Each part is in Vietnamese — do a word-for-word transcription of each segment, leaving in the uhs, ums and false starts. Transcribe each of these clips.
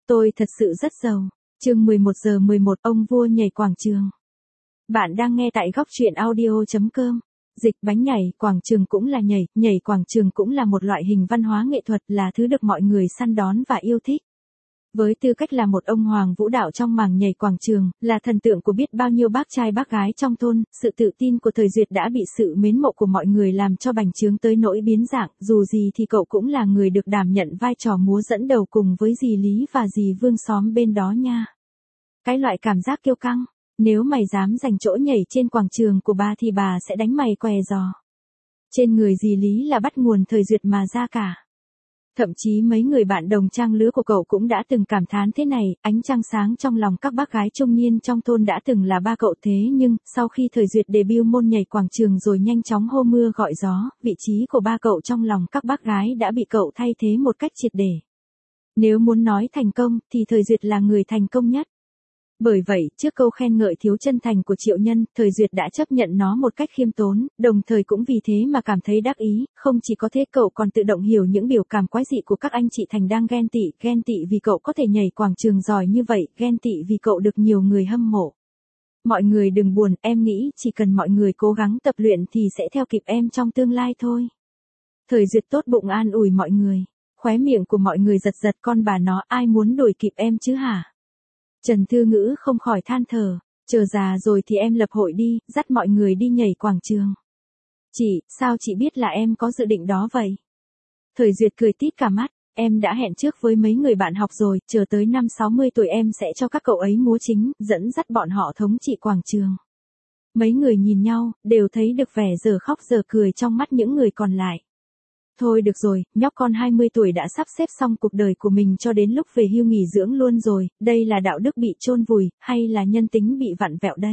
Tôi thật sự rất giàu. Chương mười một giờ mười một ông vua nhảy quảng trường. Bạn đang nghe tại góc truyện audio chấm com. Dịch bánh nhảy, quảng trường cũng là nhảy, nhảy quảng trường cũng là một loại hình văn hóa nghệ thuật, là thứ được mọi người săn đón và yêu thích. Với tư cách là một ông hoàng vũ đạo trong mảng nhảy quảng trường, là thần tượng của biết bao nhiêu bác trai bác gái trong thôn, sự tự tin của Thời Duyệt đã bị sự mến mộ của mọi người làm cho bành trướng tới nỗi biến dạng, dù gì thì cậu cũng là người được đảm nhận vai trò múa dẫn đầu cùng với dì Lý và dì Vương xóm bên đó nha. Cái loại cảm giác kiêu căng, nếu mày dám giành chỗ nhảy trên quảng trường của bà thì bà sẽ đánh mày què giò. Trên người dì Lý là bắt nguồn Thời Duyệt mà ra cả. Thậm chí mấy người bạn đồng trang lứa của cậu cũng đã từng cảm thán thế này, ánh trăng sáng trong lòng các bác gái trung niên trong thôn đã từng là ba cậu, thế nhưng, sau khi Thời Duyệt debut môn nhảy quảng trường rồi nhanh chóng hô mưa gọi gió, vị trí của ba cậu trong lòng các bác gái đã bị cậu thay thế một cách triệt để. Nếu muốn nói thành công, thì Thời Duyệt là người thành công nhất. Bởi vậy, trước câu khen ngợi thiếu chân thành của Triệu Nhân, Thời Duyệt đã chấp nhận nó một cách khiêm tốn, đồng thời cũng vì thế mà cảm thấy đắc ý, không chỉ có thế cậu còn tự động hiểu những biểu cảm quái dị của các anh chị thành đang ghen tị, ghen tị vì cậu có thể nhảy quảng trường giỏi như vậy, ghen tị vì cậu được nhiều người hâm mộ. Mọi người đừng buồn, em nghĩ chỉ cần mọi người cố gắng tập luyện thì sẽ theo kịp em trong tương lai thôi. Thời Duyệt tốt bụng an ủi mọi người, khóe miệng của mọi người giật giật, con bà nó, ai muốn đuổi kịp em chứ hả? Trần Thư Ngữ không khỏi than thở, chờ già rồi thì em lập hội đi, dắt mọi người đi nhảy quảng trường. Chị, sao chị biết là em có dự định đó vậy? Thời Duyệt cười tít cả mắt, em đã hẹn trước với mấy người bạn học rồi, chờ tới năm sáu mươi tuổi em sẽ cho các cậu ấy múa chính, dẫn dắt bọn họ thống trị quảng trường. Mấy người nhìn nhau, đều thấy được vẻ giờ khóc giờ cười trong mắt những người còn lại. Thôi được rồi, nhóc con hai mươi tuổi đã sắp xếp xong cuộc đời của mình cho đến lúc về hưu nghỉ dưỡng luôn rồi, đây là đạo đức bị chôn vùi, hay là nhân tính bị vặn vẹo đây?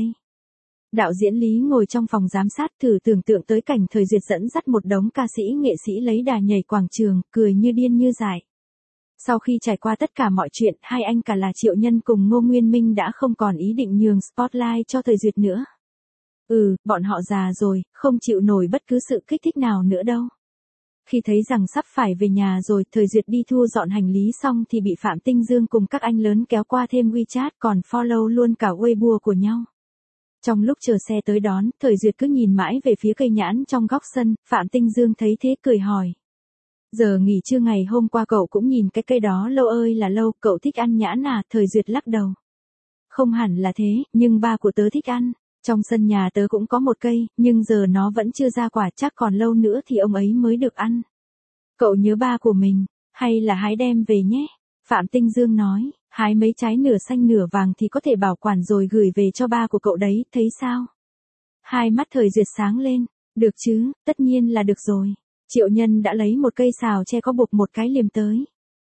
Đạo diễn Lý ngồi trong phòng giám sát thử tưởng tượng tới cảnh Thời Duyệt dẫn dắt một đống ca sĩ nghệ sĩ lấy đà nhảy quảng trường, cười như điên như dại. Sau khi trải qua tất cả mọi chuyện, hai anh cả là Triệu Nhân cùng Ngô Nguyên Minh đã không còn ý định nhường spotlight cho Thời Duyệt nữa. Ừ, bọn họ già rồi, không chịu nổi bất cứ sự kích thích nào nữa đâu. Khi thấy rằng sắp phải về nhà rồi, Thời Duyệt đi thu dọn hành lý xong thì bị Phạm Tinh Dương cùng các anh lớn kéo qua thêm WeChat còn follow luôn cả Weibo của nhau. Trong lúc chờ xe tới đón, Thời Duyệt cứ nhìn mãi về phía cây nhãn trong góc sân, Phạm Tinh Dương thấy thế cười hỏi. Giờ nghỉ trưa ngày hôm qua cậu cũng nhìn cái cây đó lâu ơi là lâu, cậu thích ăn nhãn à? Thời Duyệt lắc đầu. Không hẳn là thế, nhưng ba của tớ thích ăn. Trong sân nhà tớ cũng có một cây, nhưng giờ nó vẫn chưa ra quả, chắc còn lâu nữa thì ông ấy mới được ăn. Cậu nhớ ba của mình, hay là hái đem về nhé? Phạm Tinh Dương nói, hái mấy trái nửa xanh nửa vàng thì có thể bảo quản rồi gửi về cho ba của cậu đấy, thấy sao? Hai mắt Thời Duyệt sáng lên, được chứ, tất nhiên là được rồi. Triệu Nhân đã lấy một cây xào tre có buộc một cái liềm tới.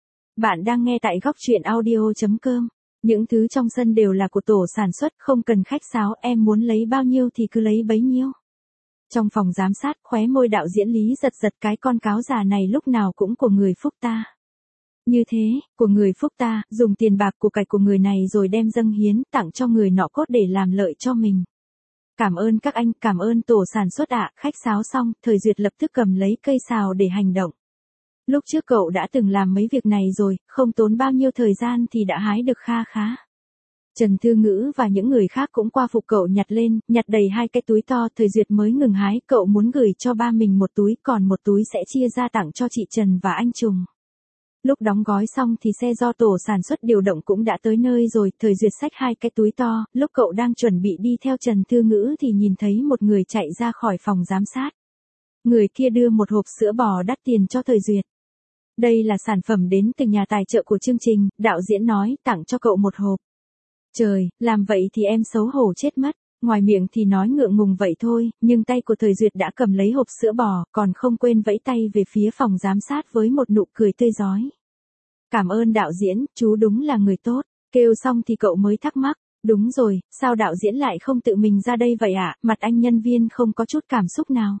Bạn đang nghe tại góc truyện audio chấm com. Những thứ trong sân đều là của tổ sản xuất, không cần khách sáo, em muốn lấy bao nhiêu thì cứ lấy bấy nhiêu. Trong phòng giám sát, khóe môi đạo diễn Lý giật giật, cái con cáo già này lúc nào cũng của người Phúc ta. Như thế, của người Phúc ta, dùng tiền bạc của cải của người này rồi đem dâng hiến, tặng cho người nọ cốt để làm lợi cho mình. Cảm ơn các anh, cảm ơn tổ sản xuất ạ. Khách sáo xong, Thời Duyệt lập tức cầm lấy cây sào để hành động. Lúc trước cậu đã từng làm mấy việc này rồi, không tốn bao nhiêu thời gian thì đã hái được kha khá. Trần Thư Ngữ và những người khác cũng qua phục cậu nhặt lên, nhặt đầy hai cái túi to. Thời Duyệt mới ngừng hái, cậu muốn gửi cho ba mình một túi, còn một túi sẽ chia ra tặng cho chị Trần và anh Trùng. Lúc đóng gói xong thì xe do tổ sản xuất điều động cũng đã tới nơi rồi. Thời Duyệt xách hai cái túi to, lúc cậu đang chuẩn bị đi theo Trần Thư Ngữ thì nhìn thấy một người chạy ra khỏi phòng giám sát. Người kia đưa một hộp sữa bò đắt tiền cho Thời Duyệt. Đây là sản phẩm đến từ nhà tài trợ của chương trình, đạo diễn nói, tặng cho cậu một hộp. Trời, làm vậy thì em xấu hổ chết mất, ngoài miệng thì nói ngượng ngùng vậy thôi, nhưng tay của Thời Duyệt đã cầm lấy hộp sữa bò, còn không quên vẫy tay về phía phòng giám sát với một nụ cười tươi rói. Cảm ơn đạo diễn, chú đúng là người tốt. Kêu xong thì cậu mới thắc mắc, đúng rồi, sao đạo diễn lại không tự mình ra đây vậy ạ? Mặt anh nhân viên không có chút cảm xúc nào.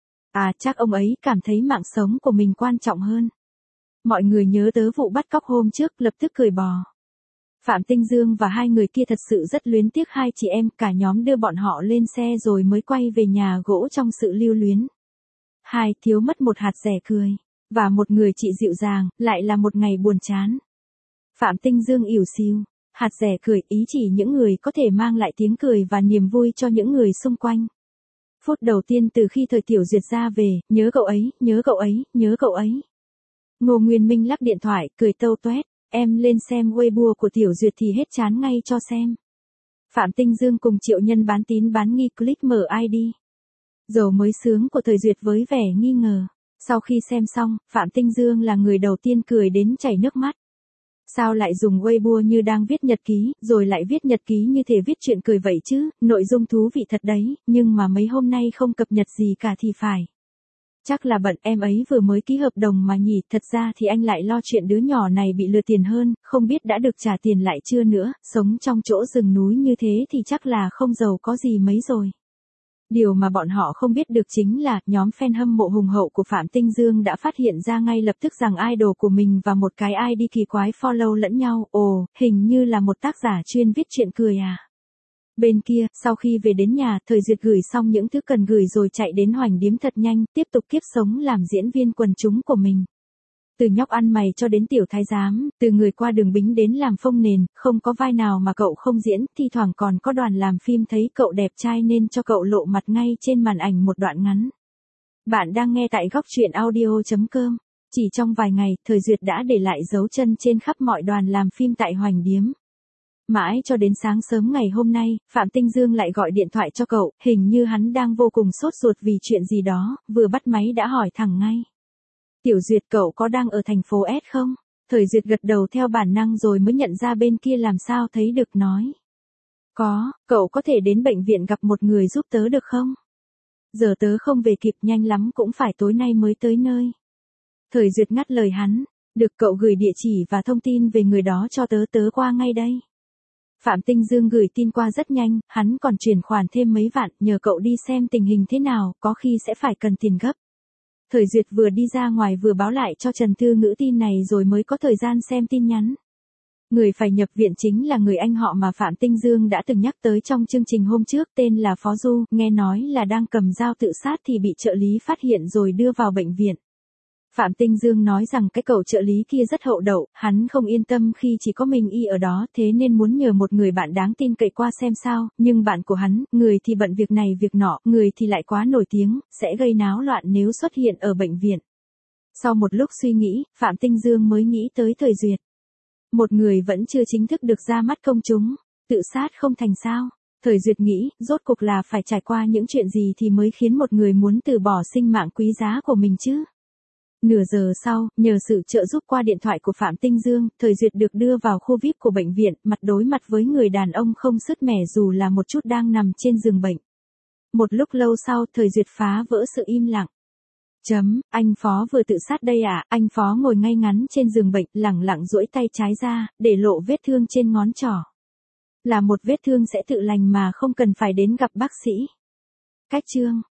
À, chắc ông ấy cảm thấy mạng sống của mình quan trọng hơn. Mọi người nhớ tới vụ bắt cóc hôm trước, lập tức cười bò. Phạm Tinh Dương và hai người kia thật sự rất luyến tiếc hai chị em, cả nhóm đưa bọn họ lên xe rồi mới quay về nhà gỗ trong sự lưu luyến. Hai thiếu mất một hạt rẻ cười, và một người chị dịu dàng, lại là một ngày buồn chán. Phạm Tinh Dương ỉu xìu, hạt rẻ cười, ý chỉ những người có thể mang lại tiếng cười và niềm vui cho những người xung quanh. Phút đầu tiên từ khi Thời Tiểu Duyệt ra về, nhớ cậu ấy, nhớ cậu ấy, nhớ cậu ấy. Ngô Nguyên Minh lắc điện thoại, cười tâu toét, em lên xem Weibo của Tiểu Duyệt thì hết chán ngay cho xem. Phạm Tinh Dương cùng Triệu Nhân bán tín bán nghi click mở i đê. Dầu mới sướng của Thời Duyệt với vẻ nghi ngờ. Sau khi xem xong, Phạm Tinh Dương là người đầu tiên cười đến chảy nước mắt. Sao lại dùng Weibo như đang viết nhật ký, rồi lại viết nhật ký như thể viết chuyện cười vậy chứ, nội dung thú vị thật đấy, nhưng mà mấy hôm nay không cập nhật gì cả thì phải. Chắc là bận, em ấy vừa mới ký hợp đồng mà nhỉ, thật ra thì anh lại lo chuyện đứa nhỏ này bị lừa tiền hơn, không biết đã được trả tiền lại chưa nữa, sống trong chỗ rừng núi như thế thì chắc là không giàu có gì mấy rồi. Điều mà bọn họ không biết được chính là, nhóm fan hâm mộ hùng hậu của Phạm Tinh Dương đã phát hiện ra ngay lập tức rằng idol của mình và một cái i đê kỳ quái follow lẫn nhau, ồ, hình như là một tác giả chuyên viết chuyện cười à. Bên kia, sau khi về đến nhà, Thời Duyệt gửi xong những thứ cần gửi rồi chạy đến Hoành Điếm thật nhanh, tiếp tục kiếp sống làm diễn viên quần chúng của mình. Từ nhóc ăn mày cho đến tiểu thái giám, từ người qua đường bính đến làm phông nền, không có vai nào mà cậu không diễn, thi thoảng còn có đoàn làm phim thấy cậu đẹp trai nên cho cậu lộ mặt ngay trên màn ảnh một đoạn ngắn. Bạn đang nghe tại góc truyện audio chấm com. Chỉ trong vài ngày, Thời Duyệt đã để lại dấu chân trên khắp mọi đoàn làm phim tại Hoành Điếm. Mãi cho đến sáng sớm ngày hôm nay, Phạm Tinh Dương lại gọi điện thoại cho cậu, hình như hắn đang vô cùng sốt ruột vì chuyện gì đó, vừa bắt máy đã hỏi thẳng ngay. Tiểu Duyệt, cậu có đang ở thành phố S không? Thời Duyệt gật đầu theo bản năng rồi mới nhận ra bên kia làm sao thấy được, nói. Có, cậu có thể đến bệnh viện gặp một người giúp tớ được không? Giờ tớ không về kịp, nhanh lắm cũng phải tối nay mới tới nơi. Thời Duyệt ngắt lời hắn, được, cậu gửi địa chỉ và thông tin về người đó cho tớ, tớ qua ngay đây. Phạm Tinh Dương gửi tin qua rất nhanh, hắn còn chuyển khoản thêm mấy vạn, nhờ cậu đi xem tình hình thế nào, có khi sẽ phải cần tiền gấp. Thời Duyệt vừa đi ra ngoài vừa báo lại cho Trần Thư Ngữ tin này rồi mới có thời gian xem tin nhắn. Người phải nhập viện chính là người anh họ mà Phạm Tinh Dương đã từng nhắc tới trong chương trình hôm trước, tên là Phó Du, nghe nói là đang cầm dao tự sát thì bị trợ lý phát hiện rồi đưa vào bệnh viện. Phạm Tinh Dương nói rằng cái cậu trợ lý kia rất hậu đậu, hắn không yên tâm khi chỉ có mình y ở đó, thế nên muốn nhờ một người bạn đáng tin cậy qua xem sao, nhưng bạn của hắn, người thì bận việc này việc nọ, người thì lại quá nổi tiếng, sẽ gây náo loạn nếu xuất hiện ở bệnh viện. Sau một lúc suy nghĩ, Phạm Tinh Dương mới nghĩ tới Thời Duyệt. Một người vẫn chưa chính thức được ra mắt công chúng, tự sát không thành sao? Thời Duyệt nghĩ, rốt cuộc là phải trải qua những chuyện gì thì mới khiến một người muốn từ bỏ sinh mạng quý giá của mình chứ? Nửa giờ sau, nhờ sự trợ giúp qua điện thoại của Phạm Tinh Dương, Thời Duyệt được đưa vào khu vi ai pi của bệnh viện, mặt đối mặt với người đàn ông không sứt mẻ dù là một chút đang nằm trên giường bệnh. Một lúc lâu sau, Thời Duyệt phá vỡ sự im lặng. Chấm, anh Phó vừa tự sát đây à? Anh Phó ngồi ngay ngắn trên giường bệnh, lẳng lặng duỗi tay trái ra, để lộ vết thương trên ngón trỏ. Là một vết thương sẽ tự lành mà không cần phải đến gặp bác sĩ. Cách chương